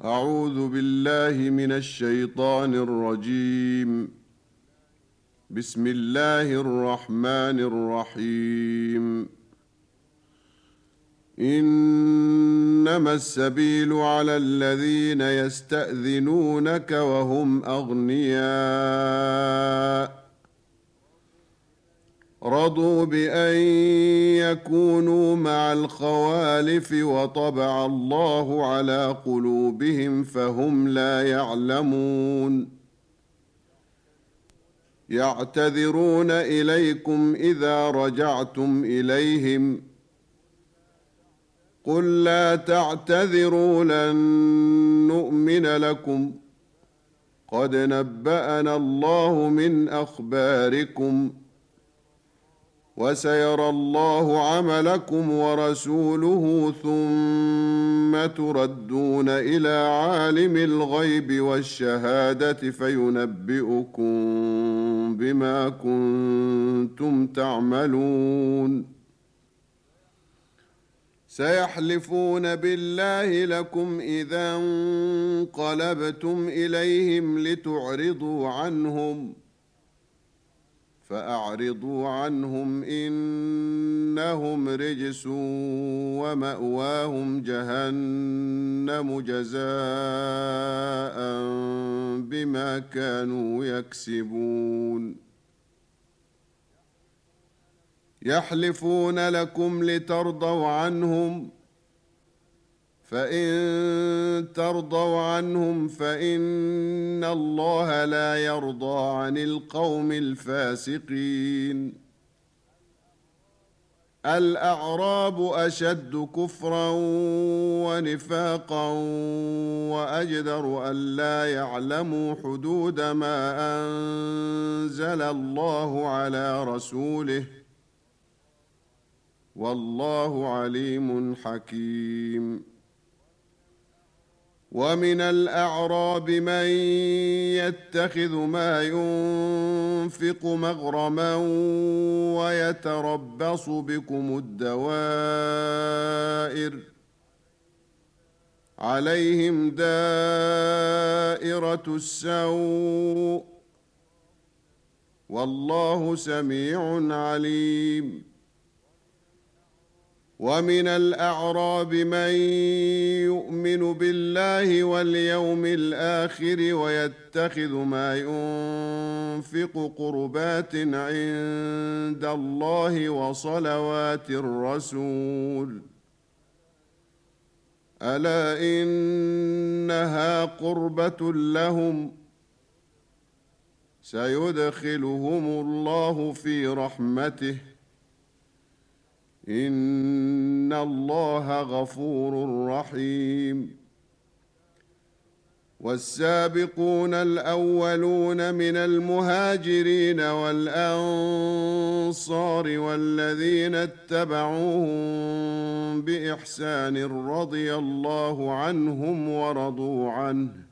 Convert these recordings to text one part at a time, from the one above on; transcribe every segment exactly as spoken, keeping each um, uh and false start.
أعوذ بالله من الشيطان الرجيم. بسم الله الرحمن الرحيم. إنما السبيل على الذين يستأذنونك وهم أغنياء رضوا بأن يكونوا مع الخوالف وطبع الله على قلوبهم فهم لا يعلمون. يعتذرون إليكم إذا رجعتم إليهم قل لا تعتذروا لن نؤمن لكم قد نبأنا الله من أخباركم وسيرى الله عملكم ورسوله ثم تردون إلى عالم الغيب والشهادة فينبئكم بما كنتم تعملون. سيحلفون بالله لكم إذا انقلبتم إليهم لتعرضوا عنهم فأعرضوا عنهم إنهم رجس ومأواهم جهنم جزاء بما كانوا يكسبون. يحلفون لكم لترضوا عنهم فإن ترضوا عنهم فإن الله لا يرضى عن القوم الفاسقين. الأعراب أشد كفرا ونفاقا وأجدر ألا يعلموا حدود ما أنزل الله على رسوله والله عليم حكيم. ومن الأعراب من يتخذ ما ينفق مغرما ويتربص بكم الدوائر عليهم دائرة السوء والله سميع عليم. ومن الأعراب من يؤمن بالله واليوم الآخر ويتخذ ما ينفق قربات عند الله وصلوات الرسول ألا إنها قربة لهم سيدخلهم الله في رحمته إن الله غفور رحيم. والسابقون الأولون من المهاجرين والأنصار والذين اتبعوهم بإحسان رضي الله عنهم ورضوا عنه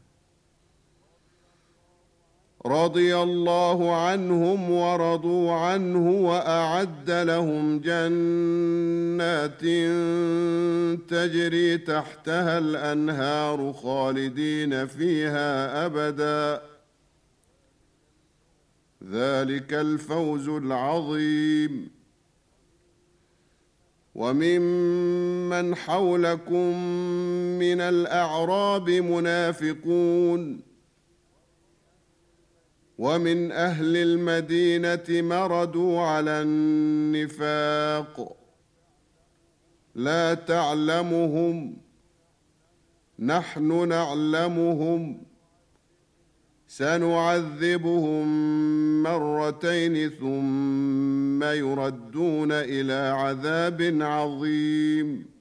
رضي الله عنهم ورضوا عنه وأعد لهم جنات تجري تحتها الأنهار خالدين فيها أبدا ذلك الفوز العظيم. وممن حولكم من الأعراب منافقون ومن أهل المدينة مردوا على النفاق لا تعلمهم نحن نعلمهم سنعذبهم مرتين ثم يردون إلى عذاب عظيم.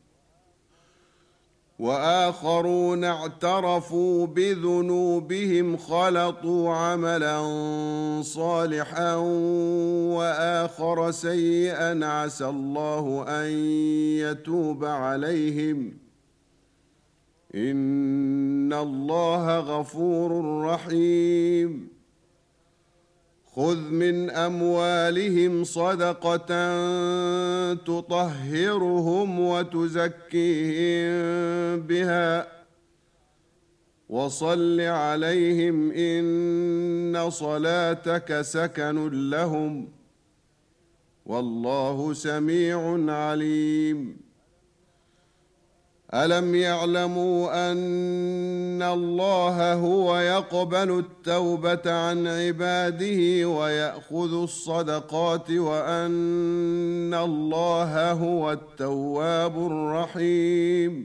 وآخرون اعترفوا بذنوبهم خلطوا عملا صالحا وآخر سيئا عسى الله أن يتوب عليهم إن الله غفور رحيم. خذ من أموالهم صدقة تطهرهم وتزكيهم بها وصل عليهم إن صلاتك سكن لهم والله سميع عليم. ألم يعلموا أن الله هو يقبل التوبة عن عباده ويأخذ الصدقات وأن الله هو التواب الرحيم.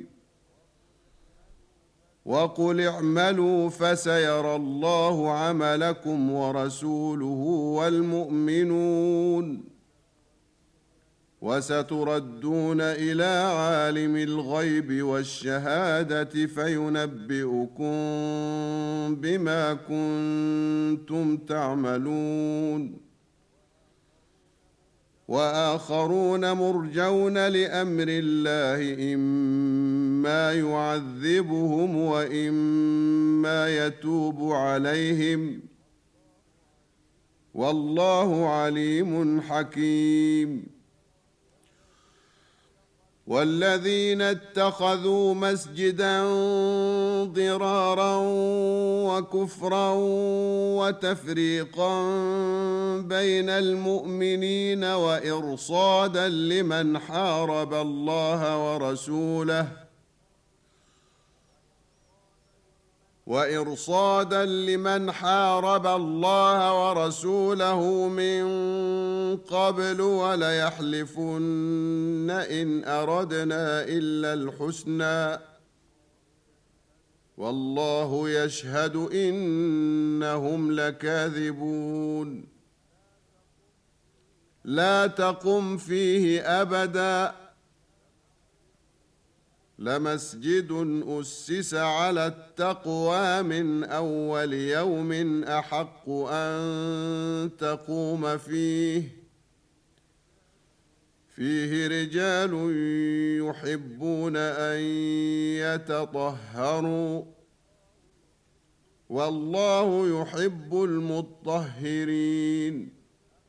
وقل اعملوا فسيرى الله عملكم ورسوله والمؤمنون وستردون إلى عالم الغيب والشهادة فينبئكم بما كنتم تعملون. وآخرون مرجون لأمر الله إما يعذبهم وإما يتوب عليهم والله عليم حكيم. والذين اتخذوا مسجدا ضرارا وكفرا وتفريقا بين المؤمنين وإرصادا لمن حارب الله ورسوله وإرصادا لمن حارب الله ورسوله من قبل وليحلفن إن أردنا إلا الحسنى والله يشهد إنهم لكاذبون. لا تقم فيه أبدا لمسجد أسس على التقوى من أول يوم أحق أن تقوم فيه فيه رجال يحبون أن يتطهروا والله يحب المطهرين.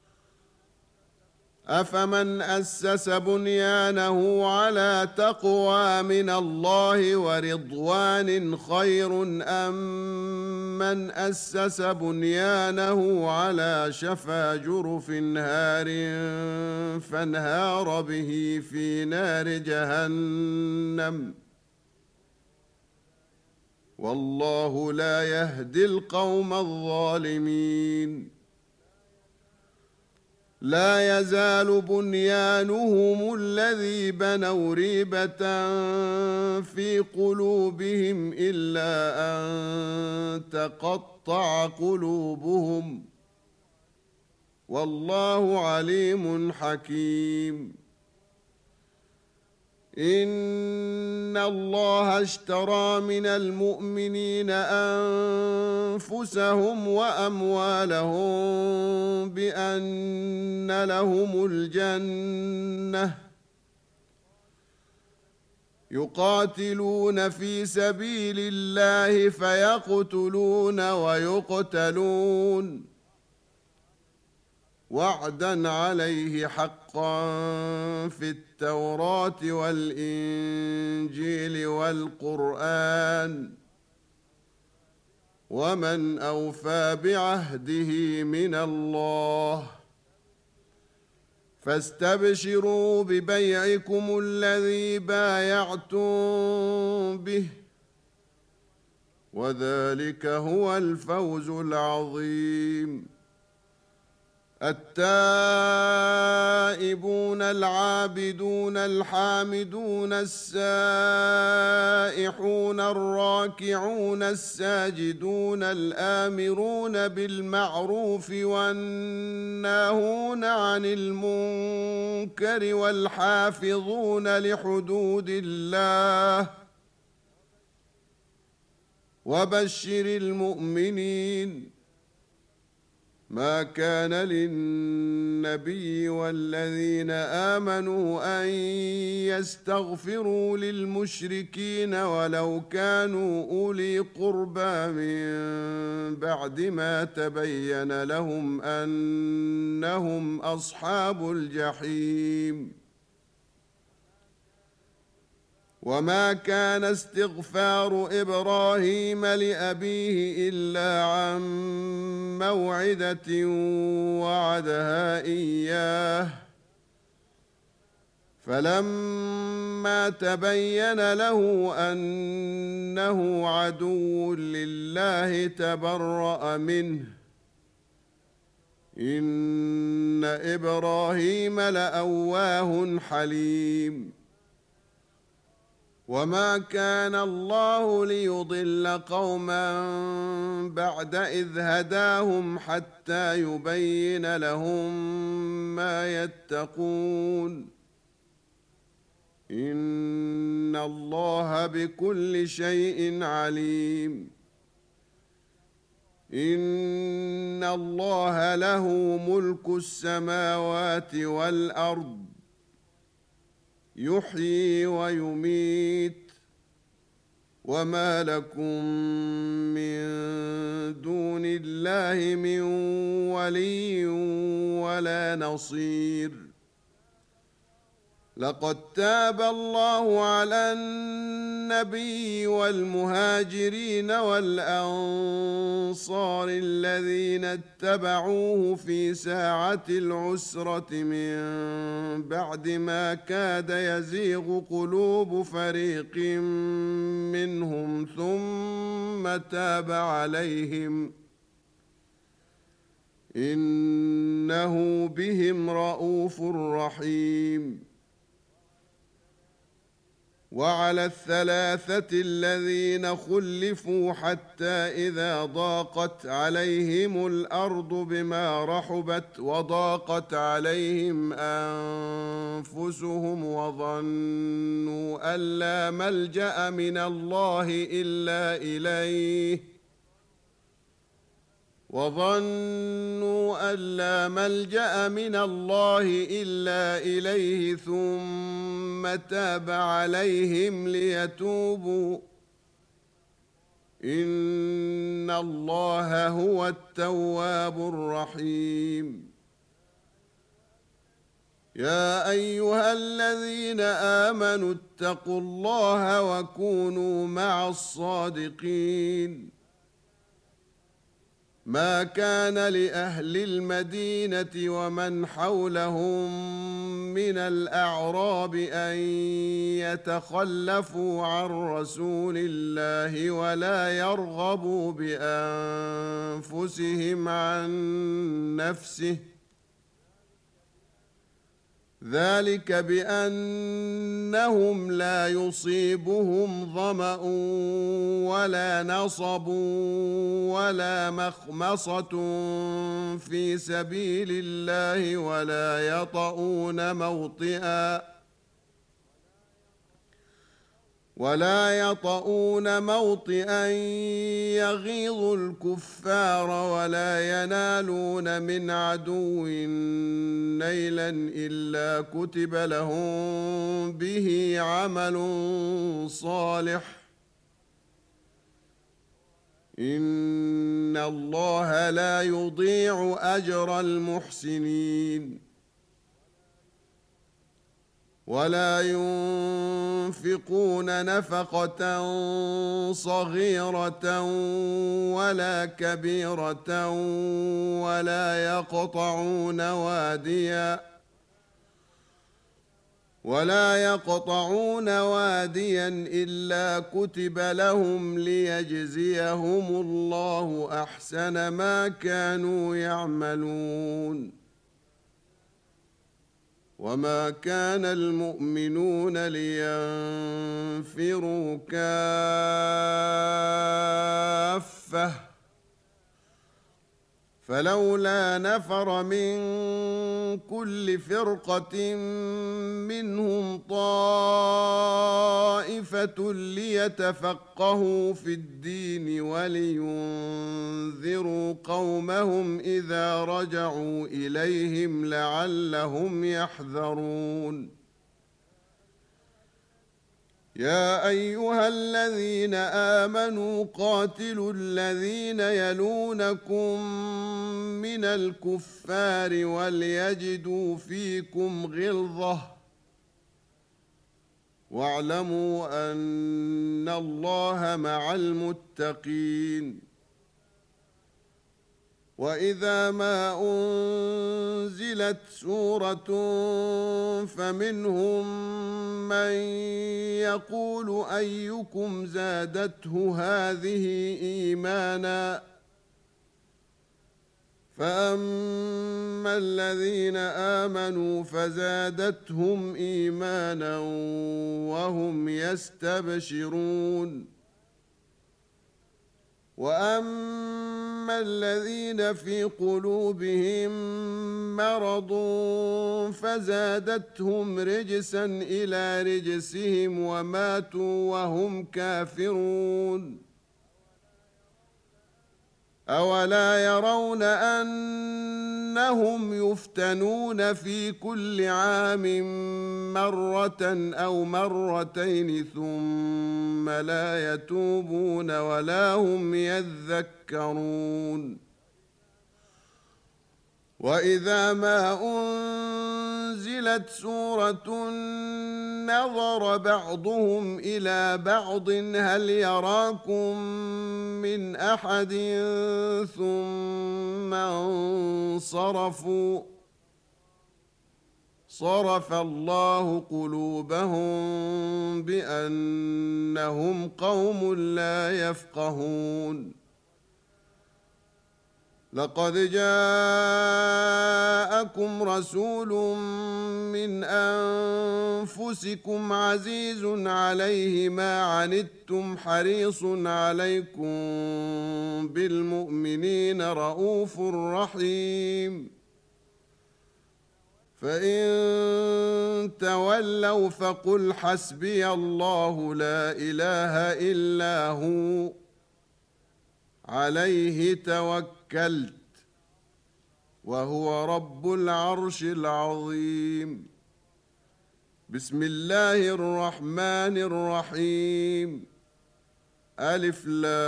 أفمن أسس بنيانه على تقوى من الله ورضوان خير أم من أسس بنيانه على شفا جرف هار فانهار به في نار جهنم والله لا يهدي القوم الظالمين. لا يزال بنيانهم الذي بنوا ريبة في قلوبهم إلا أن تقطع قلوبهم والله عليم حكيم. إن الله اشترى من المؤمنين أنفسهم وأموالهم بأن لهم الجنة يقاتلون في سبيل الله فيقتلون ويقتلون وعدا عليه حقا في التوراة والإنجيل والقرآن ومن أوفى بعهده من الله فاستبشروا ببيعكم الذي بايعتم به وذلك هو الفوز العظيم. التائبون العابدون الحامدون السائحون الراكعون الساجدون الآمرون بالمعروف والناهون عن المنكر والحافظون لحدود الله وبشر المؤمنين. ما كان للنبي والذين آمنوا أن يستغفروا للمشركين ولو كانوا أولي قربى من بعد ما تبين لهم أنهم أصحاب الجحيم. وما كان استغفار إبراهيم لأبيه إلا عن موعدة وعدها إياه فلما تبين له أنه عدو لله تبرأ منه إن إبراهيم لأواه حليم وما كان الله ليضل قوما بعد إذ هداهم حتى يبين لهم ما يتقون إن الله بكل شيء عليم إن الله له ملك السماوات والأرض يحيي ويميت وما لكم من دون الله من ولي ولا نصير لقد تاب الله على النبي والمهاجرين والأنصار الذين اتبعوه في ساعة العسرة من بعد ما كاد يزيغ قلوب فريق منهم ثم تاب عليهم إنه بهم رءوف رحيم وعلى الثلاثة الذين خلفوا حتى إذا ضاقت عليهم الأرض بما رحبت وضاقت عليهم أنفسهم وظنوا أن لا ملجأ من الله إلا إليه وظنوا أن لا ملجأ من الله إلا إليه ثم تاب عليهم ليتوبوا إن الله هو التواب الرحيم يا أيها الذين آمنوا اتقوا الله وكونوا مع الصادقين ما كان لأهل المدينة ومن حولهم من الأعراب أن يتخلفوا عن رسول الله ولا يرغبوا بأنفسهم عن نفسه ذلك بأنهم لا يصيبهم ظمأ ولا نصب ولا مخمصة في سبيل الله ولا يطؤون موطئا ولا يطؤون موطئا يغيظ الكفار ولا ينالون من عدو نيلا إلا كتب لهم به عمل صالح إن الله لا يضيع أجر المحسنين ولا ينفقون نفقة صغيرة ولا كبيرة ولا يقطعون واديا ولا يقطعون واديا إلا كتب لهم ليجزيهم الله أحسن ما كانوا يعملون وما كان المؤمنون لينفروا كافة فلولا نفر من كل فرقة منهم طائفة ليتفقهوا في الدين ولينذروا قومهم إذا رجعوا إليهم لعلهم يحذرون يا أيها الذين آمنوا قاتلوا الذين يلونكم من الكفار وليجدوا فيكم غلظة واعلموا أن الله مع المتقين. وإذا ما أنزلت سورة فمنهم من يقول أيكم زادته هذه إيمانا فأما الذين آمنوا فزادتهم إيمانا وهم يستبشرون. وأما الذين في قلوبهم مرض فزادتهم رجسا إلى رجسهم وماتوا وهم كافرون. أولا يرون أنهم يفتنون في كل عام مرة أو مرتين ثم لا يتوبون ولا هم يذكرون. وإذا ما أنزلت سورة نظر بعضهم إلى بعض هل يراكم من أحد ثم انصرفوا صرف الله قلوبهم بأنهم قوم لا يفقهون. لقد جاءكم رسول من أنفسكم عزيز عليه ما عنتم حريص عليكم بالمؤمنين رؤوف رحيم. فإن تولوا فقل حسبي الله لا إله إلا هو عليه توكلت وهو رب العرش العظيم. بسم الله الرحمن الرحيم. ألف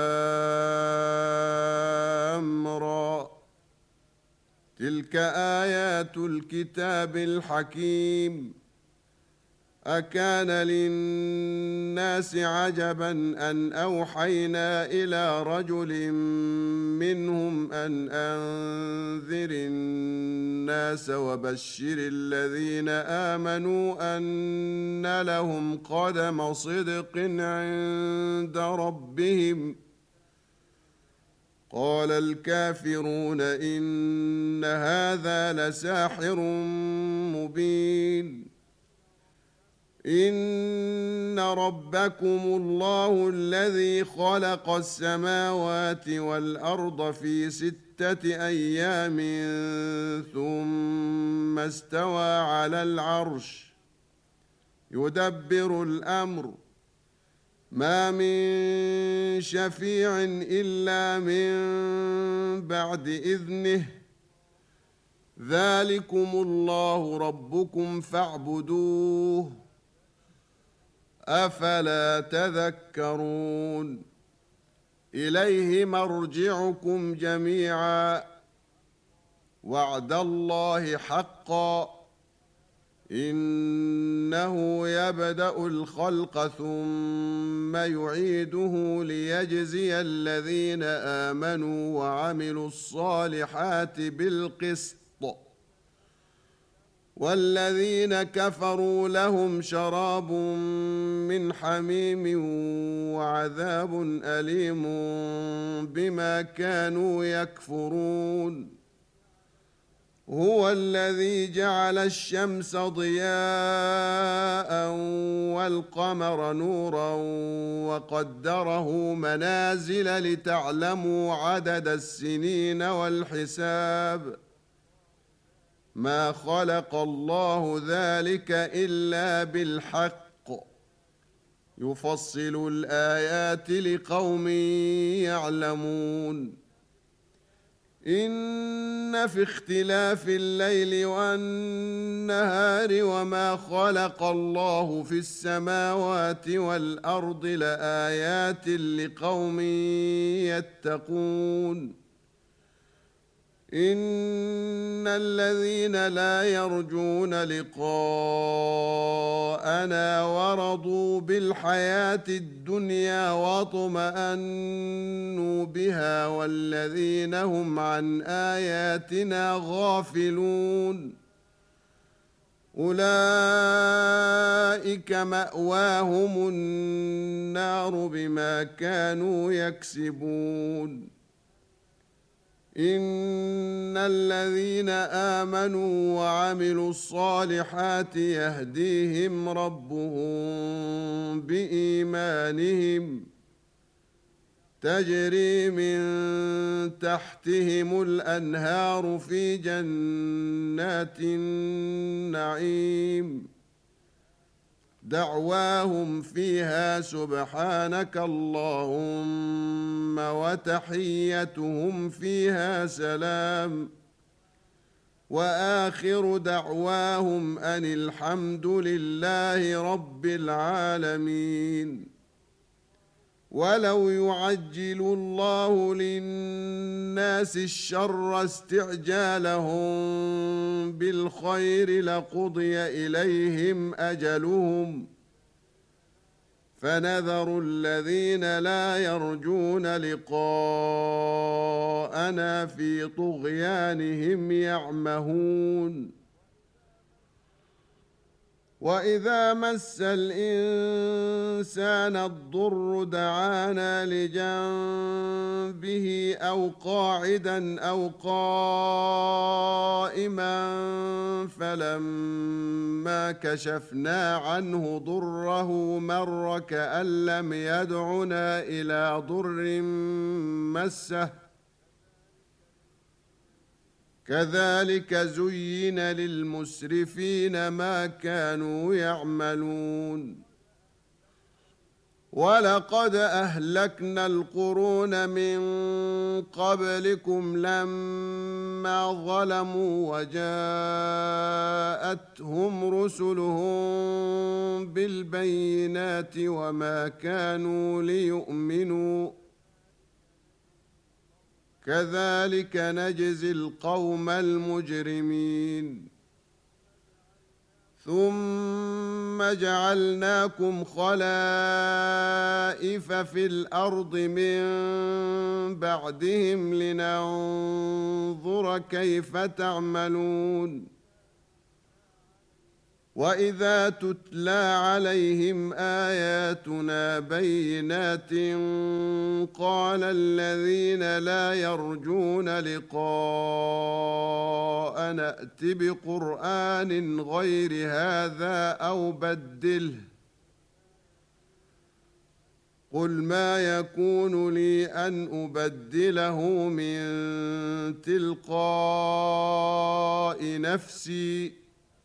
لام را تلك آيات الكتاب الحكيم. أكان للناس عجبا أن أوحينا إلى رجل منهم أن أنذر الناس وبشر الذين آمنوا أن لهم قدم صدق عند ربهم. قال الكافرون إن هذا لساحر مبين. إن ربكم الله الذي خلق السماوات والأرض في ستة أيام ثم استوى على العرش يدبر الأمر ما من شفيع إلا من بعد إذنه ذلكم الله ربكم فاعبدوه أفلا تذكرون. إليه مرجعكم جميعا وعد الله حقا إنه يبدأ الخلق ثم يعيده ليجزي الذين آمنوا وعملوا الصالحات بالقسط والذين كفروا لهم شراب من حميم وعذاب أليم بما كانوا يكفرون. هو الذي جعل الشمس ضياء والقمر نورا وقدره منازل لتعلموا عدد السنين والحساب ما خلق الله ذلك إلا بالحق يفصل الآيات لقوم يعلمون. إن في اختلاف الليل والنهار وما خلق الله في السماوات والأرض لآيات لقوم يتقون. إن الذين لا يرجون لقاءنا ورضوا بالحياة الدنيا واطمأنوا بها والذين هم عن آياتنا غافلون أولئك مأواهم النار بما كانوا يكسبون إن الذين آمنوا وعملوا الصالحات يهديهم ربهم بإيمانهم تجري من تحتهم الأنهار في جنات النعيم دعواهم فيها سبحانك اللهم وتحيتهم فيها سلام وآخر دعواهم أن الحمد لله رب العالمين. ولو يعجل الله للناس الشر استعجالهم بالخير لقضي إليهم أجلهم فنذر الذين لا يرجون لقاءنا في طغيانهم يعمهون وإذا مس الإنسان الضر دعانا لجنبه أو قاعدا أو قائما فلما كشفنا عنه ضره مر كأن لم يدعنا إلى ضر مسه كذلك زين للمسرفين ما كانوا يعملون ولقد أهلكنا القرون من قبلكم لما ظلموا وجاءتهم رسلهم بالبينات وما كانوا ليؤمنوا كذلك نجزي القوم المجرمين ثم جعلناكم خلائف في الأرض من بعدهم لننظر كيف تعملون وإذا تتلى عليهم آياتنا بينات قال الذين لا يرجون لقاءنا ائت بقرآن غير هذا أو بدله قل ما يكون لي أن أبدله من تلقاء نفسي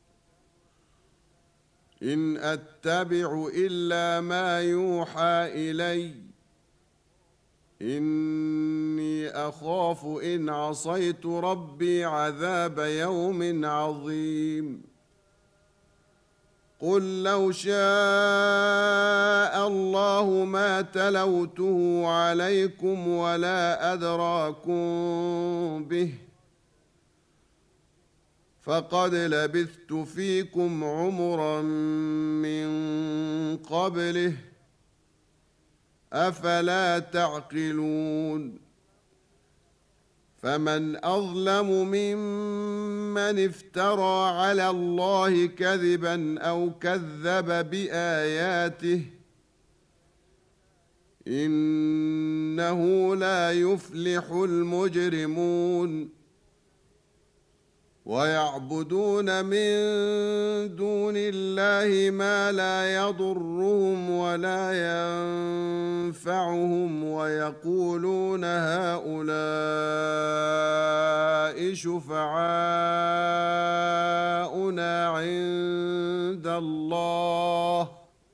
إن أتبع إلا ما يوحى إلي إني أخاف إن عصيت ربي عذاب يوم عظيم قل لو شاء الله ما تلوته عليكم ولا أدراكم به فقد لبثت فيكم عمرا من قبله أفلا تعقلون فمن أظلم ممن افترى على الله كذبا أو كذب بآياته إنه لا يفلح المجرمون ويعبدون من دون الله ما لا يضرهم ولا ينفعهم ويقولون هؤلاء شفعاؤنا عند الله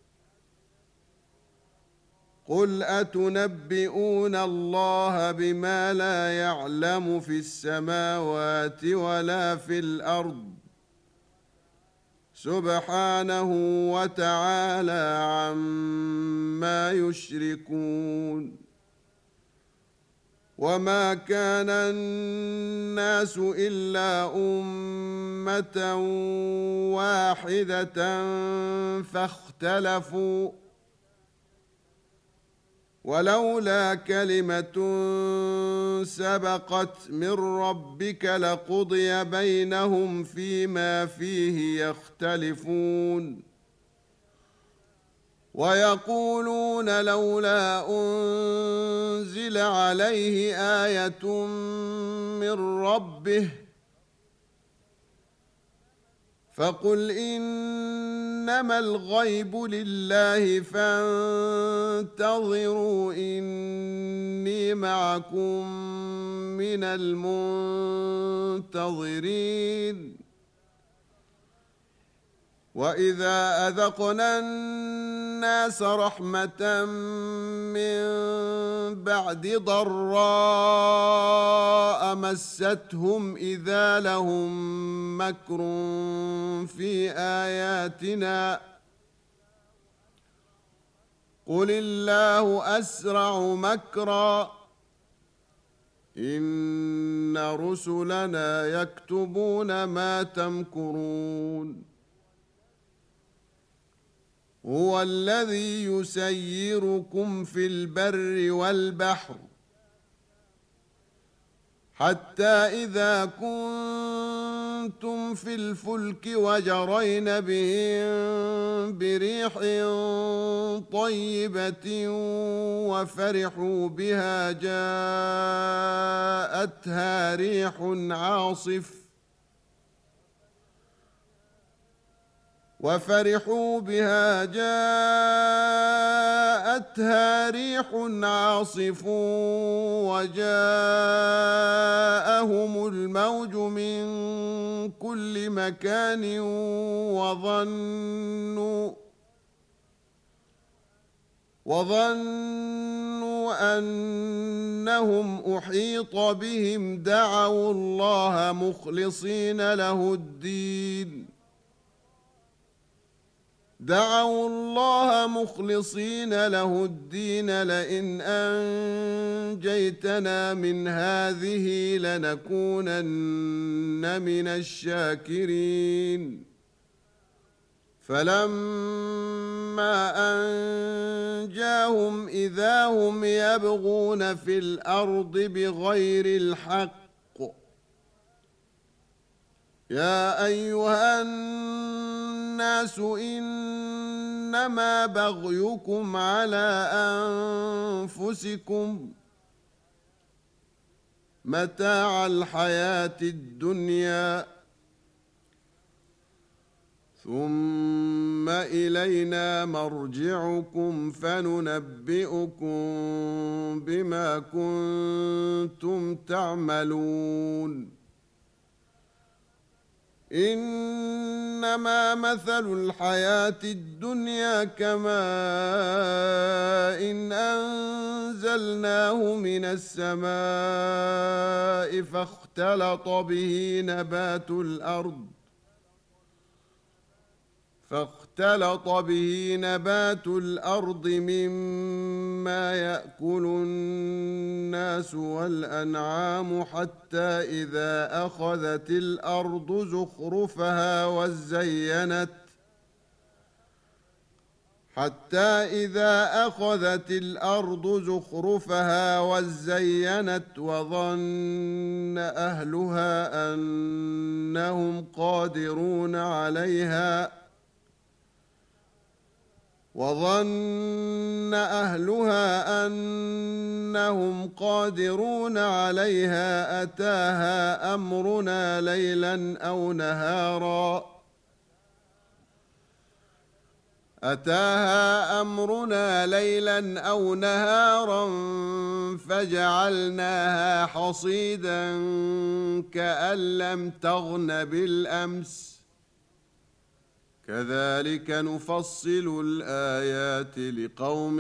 قل أتنبئون الله بما لا يعلم في السماوات ولا في الأرض سبحانه وتعالى عما يشركون وما كان الناس إلا أمة واحدة فاختلفوا ولولا كلمة سبقت من ربك لقضي بينهم فيما فيه يختلفون ويقولون لولا أنزل عليه آية من ربه فقل إنما الغيب لله فانتظروا إني معكم من المنتظرين وإذا أذقنا الناس رحمة من بعد ضراء مستهم إذا لهم مكر في آياتنا قل الله أسرع مكرا إن رسلنا يكتبون ما تمكرون هو الذي يسيركم في البر والبحر حتى إذا كنتم في الفلك وجرين بهم بريح طيبة وفرحوا بها جاءتها ريح عاصف وفرحوا بها جاءتها ريح عاصف وجاءهم الموج من كل مكان وظنوا وظنوا أنهم أحيط بهم دعوا الله مخلصين له الدين دعوا الله مخلصين له الدين لئن أنجيتنا من هذه لنكونن من الشاكرين فلما أنجاهم إذا هم يبغون في الأرض بغير الحق يا أيها الناس إنما بغيكم على أنفسكم متاع الحياة الدنيا ثم إلينا مرجعكم فننبئكم بما كنتم تعملون إنما مثل الحياة الدنيا كماء إن أنزلناه من السماء فاختلط به نبات الأرض فاختلط به نبات الأرض مما يأكل الناس والأنعام حتى إذا أخذت الأرض زخرفها وزينت حتى إذا أخذت الأرض زخرفها وزينت وظن أهلها أنهم قادرون عليها وظن أهلها أنهم قادرون عليها أتاها أمرنا ليلا أو نهارا أتاها أمرنا ليلا أو نهارا فجعلناها حصيدا كأن لم تغن بالأمس كذلك نفصل الآيات لقوم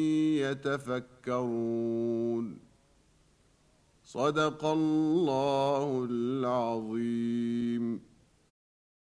يتفكرون صدق الله العظيم.